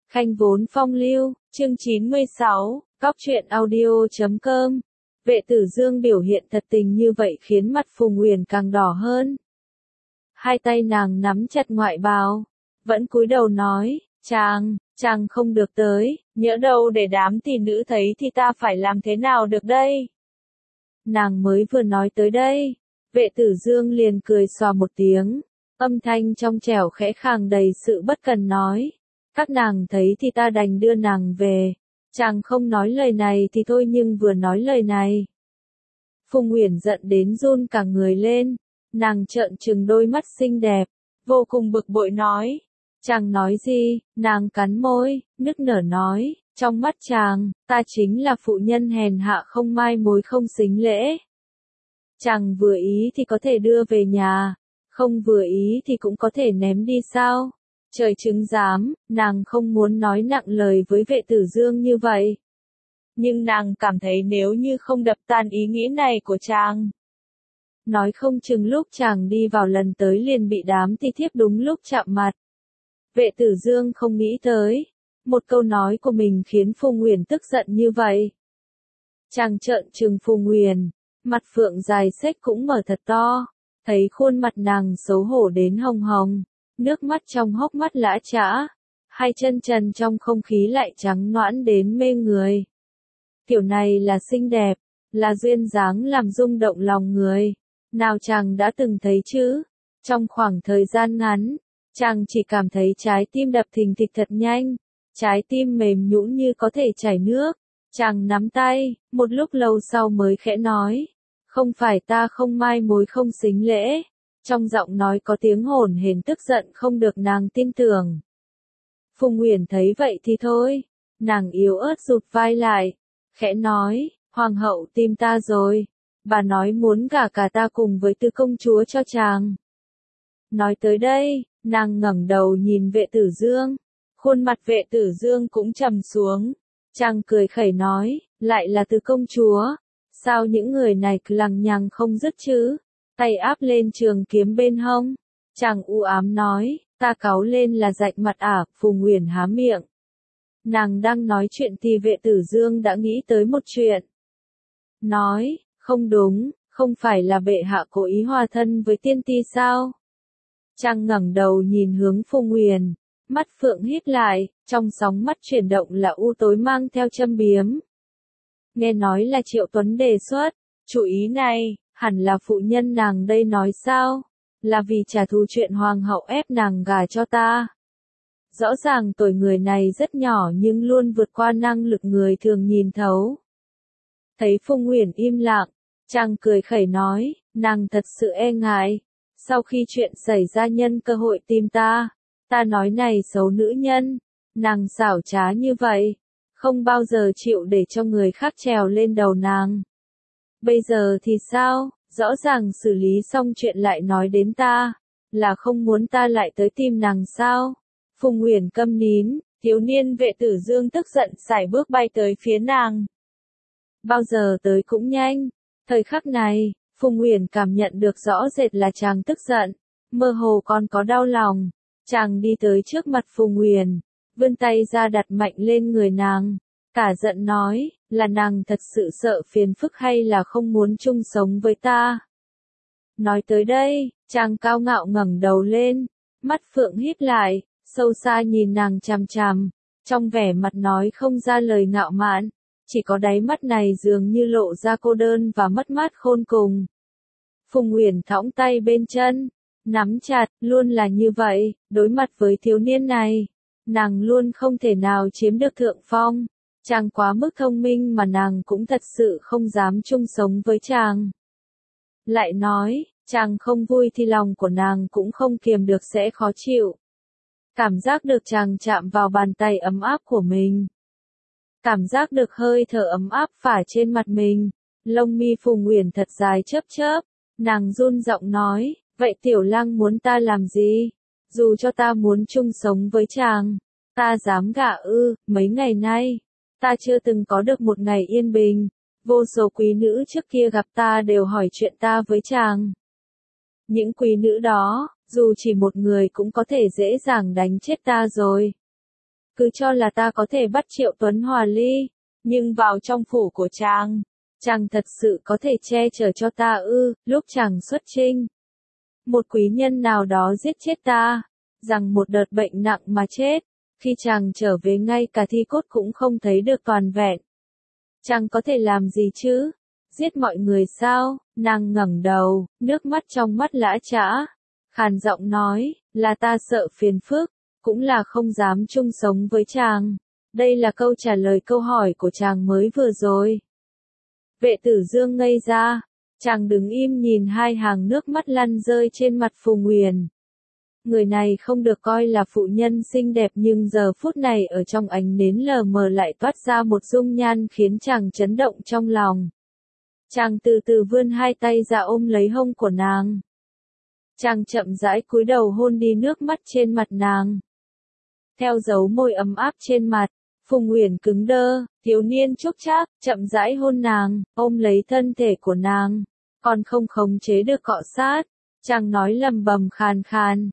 Khanh vốn phong lưu, chương 96, cóc truyện audio.com. Vệ Tử Dương biểu hiện thật tình như vậy khiến mặt Phùng Uyển càng đỏ hơn. Hai tay nàng nắm chặt ngoại bào, vẫn cúi đầu nói, chàng không được tới, nhỡ đâu để đám tỷ nữ thấy thì ta phải làm thế nào được đây? Nàng mới vừa nói tới đây, Vệ Tử Dương liền cười xòa một tiếng, âm thanh trong trẻo khẽ khàng đầy sự bất cần nói, các nàng thấy thì ta đành đưa nàng về. Chàng không nói lời này thì thôi nhưng vừa nói lời này. Phùng Uyển giận đến run cả người lên, nàng trợn trừng đôi mắt xinh đẹp, vô cùng bực bội nói. Chàng nói gì? Nàng cắn môi, nức nở nói, trong mắt chàng, ta chính là phụ nhân hèn hạ không mai mối không xính lễ. Chàng vừa ý thì có thể đưa về nhà, không vừa ý thì cũng có thể ném đi sao? Trời chứng giám, nàng không muốn nói nặng lời với Vệ Tử Dương như vậy. Nhưng nàng cảm thấy nếu như không đập tan ý nghĩ này của chàng. Nói không chừng lúc chàng đi vào lần tới liền bị đám ti thiếp đúng lúc chạm mặt. Vệ Tử Dương không nghĩ tới. Một câu nói của mình khiến Phùng Uyển tức giận như vậy. Chàng trợn trừng Phùng Uyển, mặt phượng dài xếch cũng mở thật to, thấy khuôn mặt nàng xấu hổ đến hồng hồng. Nước mắt trong hốc mắt lã chã, hai chân trần trong không khí lại trắng nõn đến mê người. Kiểu này là xinh đẹp, là duyên dáng làm rung động lòng người. Nào chàng đã từng thấy chứ? Trong khoảng thời gian ngắn, chàng chỉ cảm thấy trái tim đập thình thịch thật nhanh, trái tim mềm nhũn như có thể chảy nước. Chàng nắm tay, một lúc lâu sau mới khẽ nói, không phải ta không mai mối không xính lễ. Trong giọng nói có tiếng hổn hển tức giận không được nàng tin tưởng. Phùng Uyển thấy vậy thì thôi, nàng yếu ớt rụt vai lại, khẽ nói, hoàng hậu tìm ta rồi, bà nói muốn gả cả ta cùng với Tứ công chúa cho chàng. Nói tới đây, nàng ngẩng đầu nhìn Vệ Tử Dương, khuôn mặt Vệ Tử Dương cũng trầm xuống, chàng cười khẩy nói, lại là Tứ công chúa, sao những người này cứ lằng nhằng không dứt chứ? Tay áp lên trường kiếm bên hông, chàng u ám nói, ta cáu lên là rạch mặt à? Phùng Uyển há miệng. Nàng đang nói chuyện thì Vệ Tử Dương đã nghĩ tới một chuyện. Nói, không đúng, không phải là bệ hạ cố ý hòa thân với tiên ti sao? Chàng ngẩng đầu nhìn hướng Phùng Uyển, mắt phượng híp lại, trong sóng mắt chuyển động là u tối mang theo châm biếm. Nghe nói là Triệu Tuấn đề xuất, chủ ý này. Hẳn là phụ nhân nàng đây nói sao? Là vì trả thù chuyện hoàng hậu ép nàng gả cho ta. Rõ ràng tuổi người này rất nhỏ nhưng luôn vượt qua năng lực người thường nhìn thấu. Thấy Phùng Uyển im lặng, chàng cười khẩy nói, nàng thật sự e ngại. Sau khi chuyện xảy ra nhân cơ hội tìm ta nói này xấu nữ nhân, nàng xảo trá như vậy, không bao giờ chịu để cho người khác trèo lên đầu nàng. Bây giờ thì sao? Rõ ràng xử lý xong chuyện lại nói đến ta, là không muốn ta lại tới tìm nàng sao? Phùng Uyển câm nín, thiếu niên Vệ Tử Dương tức giận sải bước bay tới phía nàng. Bao giờ tới cũng nhanh. Thời khắc này, Phùng Uyển cảm nhận được rõ rệt là chàng tức giận, mơ hồ còn có đau lòng. Chàng đi tới trước mặt Phùng Uyển, vươn tay ra đặt mạnh lên người nàng. Cả giận nói, là nàng thật sự sợ phiền phức hay là không muốn chung sống với ta? Nói tới đây, chàng cao ngạo ngẩng đầu lên, mắt phượng híp lại, sâu xa nhìn nàng chằm chằm, trong vẻ mặt nói không ra lời ngạo mạn, chỉ có đáy mắt này dường như lộ ra cô đơn và mất mát khôn cùng. Phùng Uyển thõng tay bên chân, nắm chặt, luôn là như vậy, đối mặt với thiếu niên này, nàng luôn không thể nào chiếm được thượng phong. Chàng quá mức thông minh mà nàng cũng thật sự không dám chung sống với chàng. Lại nói, chàng không vui thì lòng của nàng cũng không kiềm được sẽ khó chịu. Cảm giác được chàng chạm vào bàn tay ấm áp của mình. Cảm giác được hơi thở ấm áp phả trên mặt mình. Lông mi Phùng Uyển thật dài chớp chớp. Nàng run giọng nói, vậy tiểu lang muốn ta làm gì? Dù cho ta muốn chung sống với chàng, ta dám gả ư? Mấy ngày nay ta chưa từng có được một ngày yên bình, vô số quý nữ trước kia gặp ta đều hỏi chuyện ta với chàng. Những quý nữ đó, dù chỉ một người cũng có thể dễ dàng đánh chết ta rồi. cứ cho là ta có thể bắt Triệu Tuấn hòa ly, nhưng vào trong phủ của chàng thật sự có thể che chở cho ta ư? Lúc chàng xuất chinh, một quý nhân nào đó giết chết ta, rằng một đợt bệnh nặng mà chết, khi chàng trở về ngay cả thi cốt cũng không thấy được toàn vẹn. Chàng có thể làm gì chứ? Giết mọi người sao? Nàng ngẩng đầu, nước mắt trong mắt lã chã, khàn giọng nói, là ta sợ phiền phức, cũng là không dám chung sống với chàng. Đây là câu trả lời câu hỏi của chàng mới vừa rồi. Vệ Tử Dương ngây ra, chàng đứng im nhìn hai hàng nước mắt lăn rơi trên mặt Phùng Uyển. Người này không được coi là phụ nhân xinh đẹp nhưng giờ phút này ở trong ánh nến lờ mờ lại toát ra một dung nhan khiến chàng chấn động trong lòng. Chàng từ từ vươn hai tay ra ôm lấy hông của nàng. Chàng chậm rãi cúi đầu hôn đi nước mắt trên mặt nàng. Theo dấu môi ấm áp trên mặt, Phùng Uyển cứng đơ, thiếu niên chúc chác, chậm rãi hôn nàng, ôm lấy thân thể của nàng, còn không khống chế được cọ sát. Chàng nói lầm bầm khàn khàn,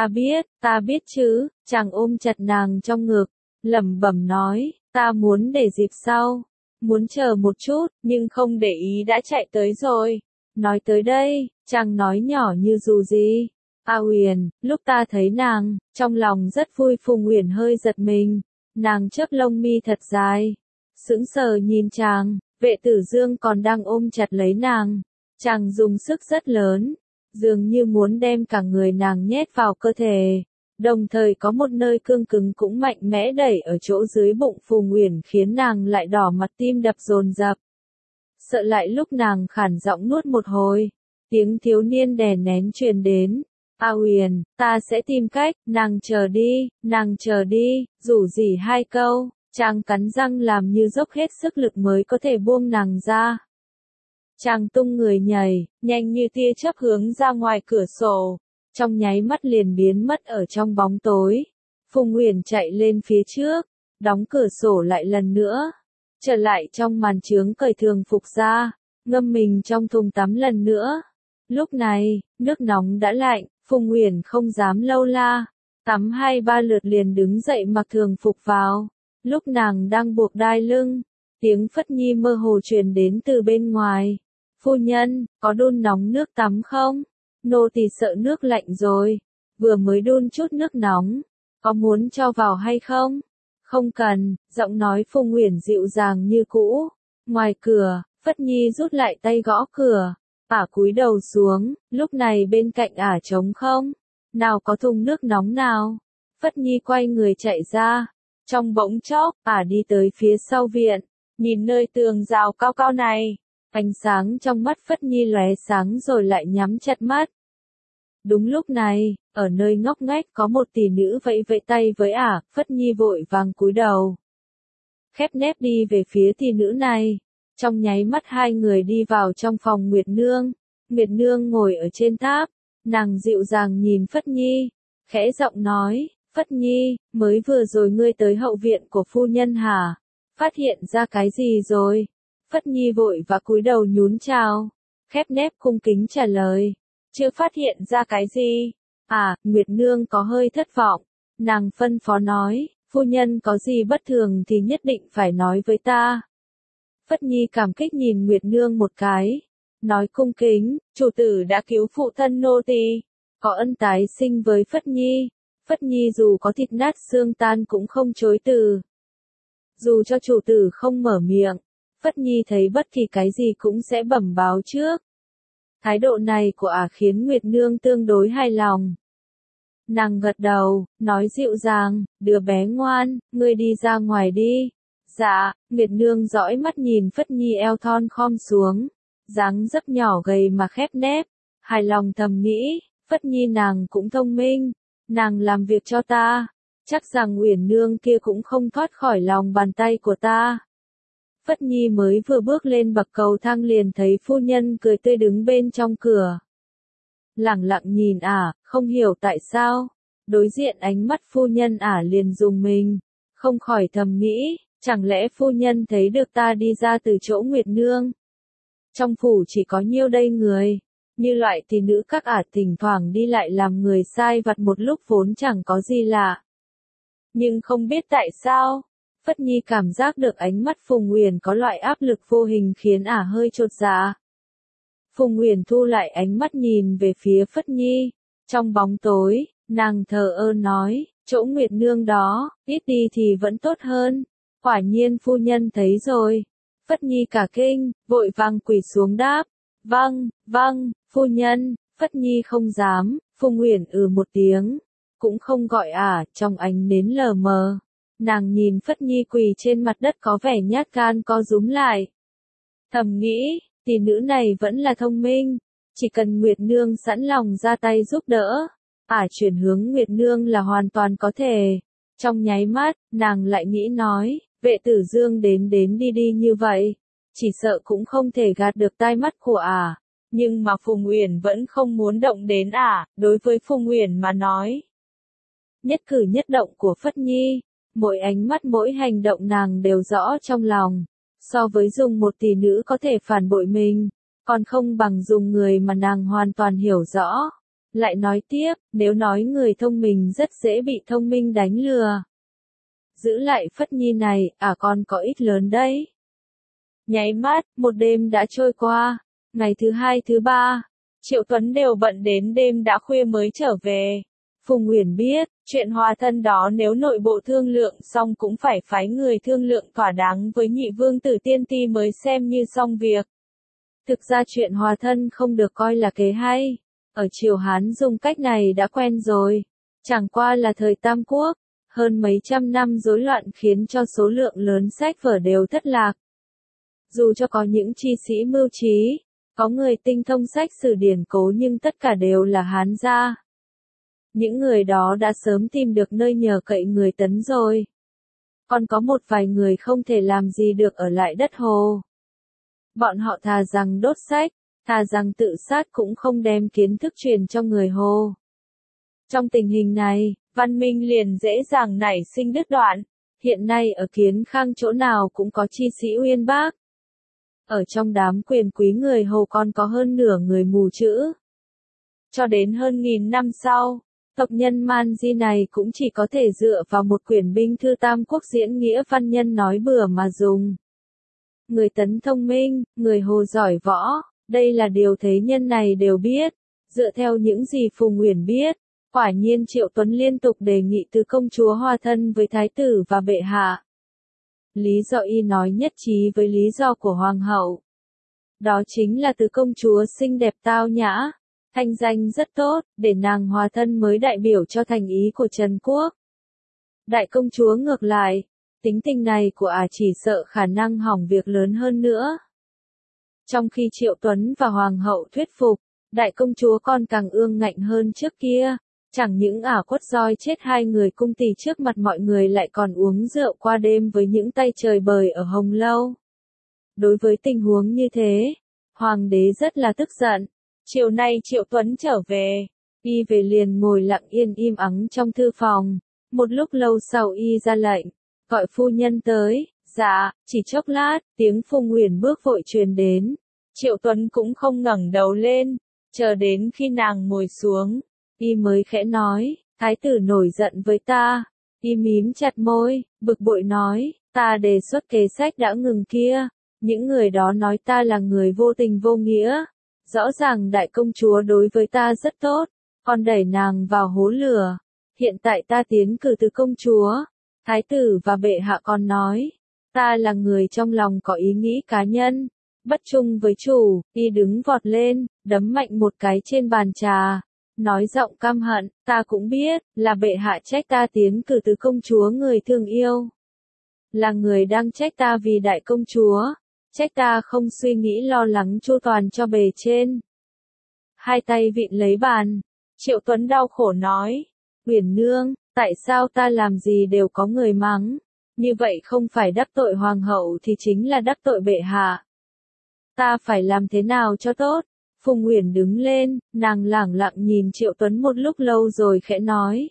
ta biết chứ. Chàng ôm chặt nàng trong ngực, lẩm bẩm nói, ta muốn để dịp sau, muốn chờ một chút, nhưng không để ý đã chạy tới rồi. Nói tới đây, chàng nói nhỏ như dù gì, A Uyển, lúc ta thấy nàng, trong lòng rất vui. Phùng Uyển hơi giật mình, nàng chớp lông mi thật dài, sững sờ nhìn chàng. Vệ Tử Dương còn đang ôm chặt lấy nàng, chàng dùng sức rất lớn, dường như muốn đem cả người nàng nhét vào cơ thể, đồng thời có một nơi cương cứng cũng mạnh mẽ đẩy ở chỗ dưới bụng Phùng Uyển khiến nàng lại đỏ mặt, tim đập dồn dập. Sợ lại lúc nàng khản giọng nuốt một hồi, tiếng thiếu niên đè nén truyền đến, A Uyển, ta sẽ tìm cách, nàng chờ đi, rủ rỉ hai câu, chàng cắn răng làm như dốc hết sức lực mới có thể buông nàng ra. Chàng tung người nhảy, nhanh như tia chớp hướng ra ngoài cửa sổ, trong nháy mắt liền biến mất ở trong bóng tối. Phùng Uyển chạy lên phía trước, đóng cửa sổ lại lần nữa, trở lại trong màn chướng cởi thường phục ra, ngâm mình trong thùng tắm lần nữa. Lúc này, nước nóng đã lạnh, Phùng Uyển không dám lâu la, tắm 2-3 lượt liền đứng dậy mặc thường phục vào. Lúc nàng đang buộc đai lưng, tiếng Phất Nhi mơ hồ truyền đến từ bên ngoài. Phu nhân, có đun nóng nước tắm không? Nô tỳ sợ nước lạnh rồi, vừa mới đun chút nước nóng, có muốn cho vào hay không? Không cần, giọng nói Phùng Uyển dịu dàng như cũ. Ngoài cửa, Phất Nhi rút lại tay gõ cửa, ả cúi đầu xuống, lúc này bên cạnh ả trống không, nào có thùng nước nóng nào. Phất Nhi quay người chạy ra, trong bỗng chốc, ả đi tới phía sau viện, nhìn nơi tường rào cao cao này. Ánh sáng trong mắt Phất Nhi lóe sáng rồi lại nhắm chặt mắt. Đúng lúc này, ở nơi ngóc ngách có một tỷ nữ vẫy vẫy tay với ả, Phất Nhi vội vàng cúi đầu, khép nép đi về phía tỷ nữ này. Trong nháy mắt hai người đi vào trong phòng Nguyệt Nương. Nguyệt Nương ngồi ở trên tháp, nàng dịu dàng nhìn Phất Nhi, khẽ giọng nói, Phất Nhi, mới vừa rồi ngươi tới hậu viện của phu nhân hả? Phát hiện ra cái gì rồi? Phất Nhi vội và cúi đầu nhún chào, khép nép cung kính trả lời, chưa phát hiện ra cái gì. Nguyệt Nương có hơi thất vọng, nàng phân phó nói, phu nhân có gì bất thường thì nhất định phải nói với ta. Phất Nhi cảm kích nhìn Nguyệt Nương một cái, nói cung kính, chủ tử đã cứu phụ thân nô tỳ, có ân tái sinh với Phất Nhi. Phất Nhi dù có thịt nát xương tan cũng không chối từ. Dù cho chủ tử không mở miệng, Phất Nhi thấy bất kỳ cái gì cũng sẽ bẩm báo trước. Thái độ này của ả khiến Nguyệt Nương tương đối hài lòng. Nàng gật đầu, nói dịu dàng, đứa bé ngoan, ngươi đi ra ngoài đi. Dạ. Nguyệt Nương dõi mắt nhìn Phất Nhi eo thon khom xuống, dáng dấp nhỏ gầy mà khép nép, hài lòng thầm nghĩ, Phất Nhi nàng cũng thông minh, nàng làm việc cho ta, chắc rằng Uyển Nương kia cũng không thoát khỏi lòng bàn tay của ta. Phất Nhi mới vừa bước lên bậc cầu thang liền thấy phu nhân cười tươi đứng bên trong cửa. Lẳng lặng nhìn ả, không hiểu tại sao, đối diện ánh mắt phu nhân ả liền rùng mình, không khỏi thầm nghĩ, chẳng lẽ phu nhân thấy được ta đi ra từ chỗ Nguyệt Nương? Trong phủ chỉ có nhiêu đây người, như loại thì nữ các ả thỉnh thoảng đi lại làm người sai vặt một lúc vốn chẳng có gì lạ. Nhưng không biết tại sao, Phất Nhi cảm giác được ánh mắt Phùng Uyển có loại áp lực vô hình khiến ả hơi chột dạ. Phùng Uyển thu lại ánh mắt nhìn về phía Phất Nhi. Trong bóng tối, nàng thờ ơ nói, chỗ Nguyệt Nương đó, ít đi thì vẫn tốt hơn. Quả nhiên phu nhân thấy rồi. Phất Nhi cả kinh, vội vàng quỳ xuống đáp. Vâng, phu nhân. Phất Nhi không dám, Phùng Uyển một tiếng. Cũng không gọi ả, trong ánh nến lờ mờ. Nàng nhìn Phất Nhi quỳ trên mặt đất có vẻ nhát gan co rúm lại. Thầm nghĩ, tỷ nữ này vẫn là thông minh. Chỉ cần Nguyệt Nương sẵn lòng ra tay giúp đỡ, ả chuyển hướng Nguyệt Nương là hoàn toàn có thể. Trong nháy mắt, nàng lại nghĩ nói, Vệ Tử Dương đến đi như vậy, chỉ sợ cũng không thể gạt được tai mắt của ả. Nhưng mà Phùng Uyển vẫn không muốn động đến ả, đối với Phùng Uyển mà nói. Nhất cử nhất động của Phất Nhi, mỗi ánh mắt mỗi hành động nàng đều rõ trong lòng. So với dùng một tỷ nữ có thể phản bội mình, còn không bằng dùng người mà nàng hoàn toàn hiểu rõ. Lại nói tiếp, nếu nói người thông minh rất dễ bị thông minh đánh lừa. Giữ lại Phất Nhi này, còn có ít lớn đấy. Nháy mắt, một đêm đã trôi qua. Ngày thứ hai thứ ba, Triệu Tuấn đều bận đến đêm đã khuya mới trở về. Phùng Uyển biết, chuyện hòa thân đó nếu nội bộ thương lượng xong cũng phải phái người thương lượng thỏa đáng với nhị vương tử Tiên Ti mới xem như xong việc. Thực ra chuyện hòa thân không được coi là kế hay. Ở triều Hán dùng cách này đã quen rồi. Chẳng qua là thời Tam Quốc, hơn mấy trăm năm rối loạn khiến cho số lượng lớn sách vở đều thất lạc. Dù cho có những chi sĩ mưu trí, có người tinh thông sách sử điển cố nhưng tất cả đều là Hán gia. Những người đó đã sớm tìm được nơi nhờ cậy người Tấn rồi. Còn có một vài người không thể làm gì được ở lại đất Hồ. Bọn họ thà rằng đốt sách, thà rằng tự sát cũng không đem kiến thức truyền cho người Hồ. Trong tình hình này, văn minh liền dễ dàng nảy sinh đứt đoạn. Hiện nay ở Kiến Khang chỗ nào cũng có chi sĩ uyên bác. Ở trong đám quyền quý người Hồ còn có hơn nửa người mù chữ. Cho đến hơn 1000 năm sau, tộc nhân Man Di này cũng chỉ có thể dựa vào một quyển binh thư Tam Quốc diễn nghĩa văn nhân nói bừa mà dùng. Người Tấn thông minh, người Hồ giỏi võ, đây là điều thế nhân này đều biết. Dựa theo những gì Phùng Uyển biết, quả nhiên Triệu Tuấn liên tục đề nghị Tứ công chúa hòa thân với thái tử và bệ hạ. Lý do y nói nhất trí với lý do của hoàng hậu. Đó chính là Tứ công chúa xinh đẹp tao nhã, thanh danh rất tốt, để nàng hòa thân mới đại biểu cho thành ý của Trần Quốc. Đại công chúa ngược lại, tính tình này của ả chỉ sợ khả năng hỏng việc lớn hơn nữa. Trong khi Triệu Tuấn và hoàng hậu thuyết phục, đại công chúa còn càng ương ngạnh hơn trước kia. Chẳng những ả quất roi chết 2 người cung tỳ trước mặt mọi người lại còn uống rượu qua đêm với những tay trời bời ở Hồng Lâu. Đối với tình huống như thế, hoàng đế rất là tức giận. Chiều nay Triệu Tuấn trở về, y về liền ngồi lặng yên im ắng trong thư phòng. Một lúc lâu sau y ra lệnh, gọi phu nhân tới. Dạ, chỉ chốc lát, tiếng Phùng Uyển bước vội truyền đến. Triệu Tuấn cũng không ngẩng đầu lên, chờ đến khi nàng ngồi xuống. Y mới khẽ nói, thái tử nổi giận với ta. Y mím chặt môi, bực bội nói, ta đề xuất kế sách đã ngừng kia. Những người đó nói ta là người vô tình vô nghĩa. Rõ ràng đại công chúa đối với ta rất tốt, còn đẩy nàng vào hố lửa. Hiện tại ta tiến cử Tứ công chúa. Thái tử và bệ hạ còn nói, ta là người trong lòng có ý nghĩ cá nhân. Bất trung với chủ, y đứng vọt lên, đấm mạnh một cái trên bàn trà. Nói giọng căm hận, ta cũng biết, là bệ hạ trách ta tiến cử Tứ công chúa người thương yêu. Là người đang trách ta vì đại công chúa, trách ta không suy nghĩ lo lắng chu toàn cho bề trên. Hai tay vịn lấy bàn, Triệu Tuấn đau khổ nói, Uyển nương, tại sao ta làm gì đều có người mắng, như vậy không phải đắc tội hoàng hậu thì chính là đắc tội bệ hạ. Ta phải làm thế nào cho tốt? Phùng Uyển đứng lên, nàng lẳng lặng nhìn Triệu Tuấn một lúc lâu rồi khẽ nói.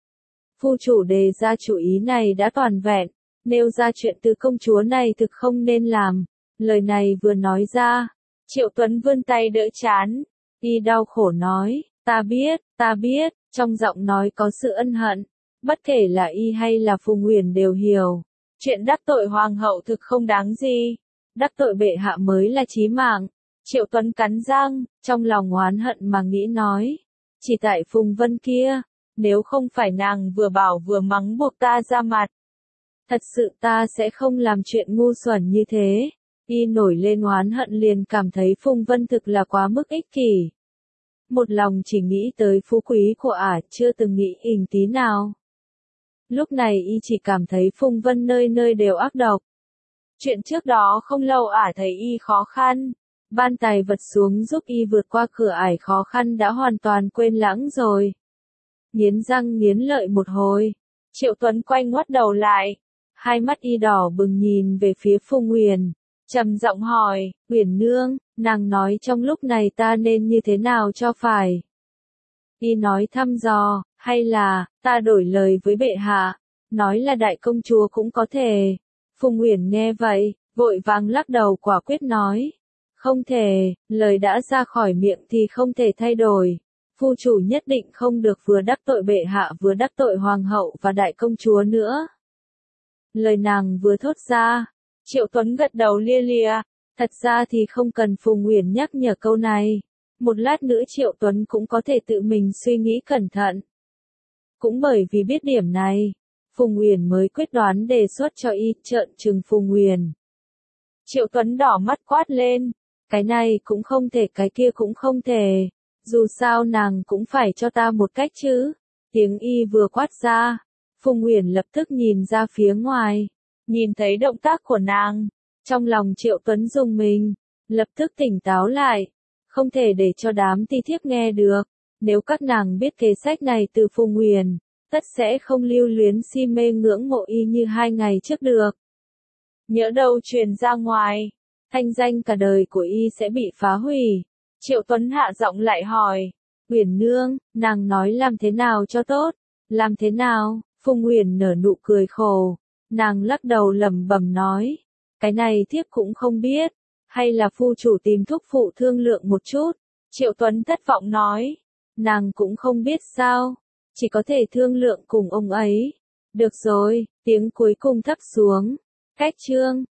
Phu chủ đề ra chủ ý này đã toàn vẹn, nêu ra chuyện Tứ công chúa này thực không nên làm. Lời này vừa nói ra, Triệu Tuấn vươn tay đỡ trán, y đau khổ nói, ta biết, trong giọng nói có sự ân hận. Bất kể là y hay là Phùng Huyền đều hiểu. Chuyện đắc tội hoàng hậu thực không đáng gì. Đắc tội bệ hạ mới là chí mạng. Triệu Tuấn cắn răng, trong lòng oán hận mà nghĩ nói. Chỉ tại Phùng Vân kia, nếu không phải nàng vừa bảo vừa mắng buộc ta ra mặt. Thật sự ta sẽ không làm chuyện ngu xuẩn như thế. Y nổi lên oán hận liền cảm thấy Phùng Vân thực là quá mức ích kỷ. Một lòng chỉ nghĩ tới phú quý của ả, chưa từng nghĩ ỉnh tí nào. Lúc này y chỉ cảm thấy Phùng Vân nơi nơi đều ác độc. Chuyện trước đó không lâu ả thấy y khó khăn. Ban tài vật xuống giúp y vượt qua cửa ải khó khăn đã hoàn toàn quên lãng rồi. Nghiến răng nghiến lợi một hồi. Triệu Tuấn quay ngoắt đầu lại. Hai mắt y đỏ bừng nhìn về phía Phùng Huyền. Trầm giọng hỏi, Huyền nương, nàng nói trong lúc này ta nên như thế nào cho phải? Y nói thăm dò, hay là, ta đổi lời với bệ hạ, nói là đại công chúa cũng có thể. Phùng Huyền nghe vậy, vội vàng lắc đầu quả quyết nói. Không thể, lời đã ra khỏi miệng thì không thể thay đổi. Phu chủ nhất định không được vừa đắc tội bệ hạ vừa đắc tội hoàng hậu và đại công chúa nữa. Lời nàng vừa thốt ra, Triệu Tuấn gật đầu lia lịa. Thật ra thì không cần Phùng Huyền nhắc nhở câu này. Một lát nữa Triệu Tuấn cũng có thể tự mình suy nghĩ cẩn thận. Cũng bởi vì biết điểm này, Phùng Huyền mới quyết đoán đề xuất cho y trợn trừng Phùng Huyền. Triệu Tuấn đỏ mắt quát lên. Cái này cũng không thể, cái kia cũng không thể. Dù sao nàng cũng phải cho ta một cách chứ. Tiếng y vừa quát ra, Phùng Huyền lập tức nhìn ra phía ngoài. Nhìn thấy động tác của nàng. Trong lòng Triệu Tuấn rùng mình. Lập tức tỉnh táo lại. Không thể để cho đám ti thiếp nghe được. Nếu các nàng biết kế sách này từ Phùng Huyền, tất sẽ không lưu luyến si mê ngưỡng mộ y như 2 ngày trước được. Nhỡ đâu truyền ra ngoài, thanh danh cả đời của y sẽ bị phá hủy. Triệu Tuấn hạ giọng lại hỏi, Huyền nương, nàng nói làm thế nào cho tốt? Làm thế nào? Phùng Huyền nở nụ cười khổ. Nàng lắc đầu lẩm bẩm nói, cái này thiếp cũng không biết. Hay là phu chủ tìm thúc phụ thương lượng một chút? Triệu Tuấn thất vọng nói, nàng cũng không biết sao? Chỉ có thể thương lượng cùng ông ấy. Được rồi, tiếng cuối cùng thấp xuống. Cách chương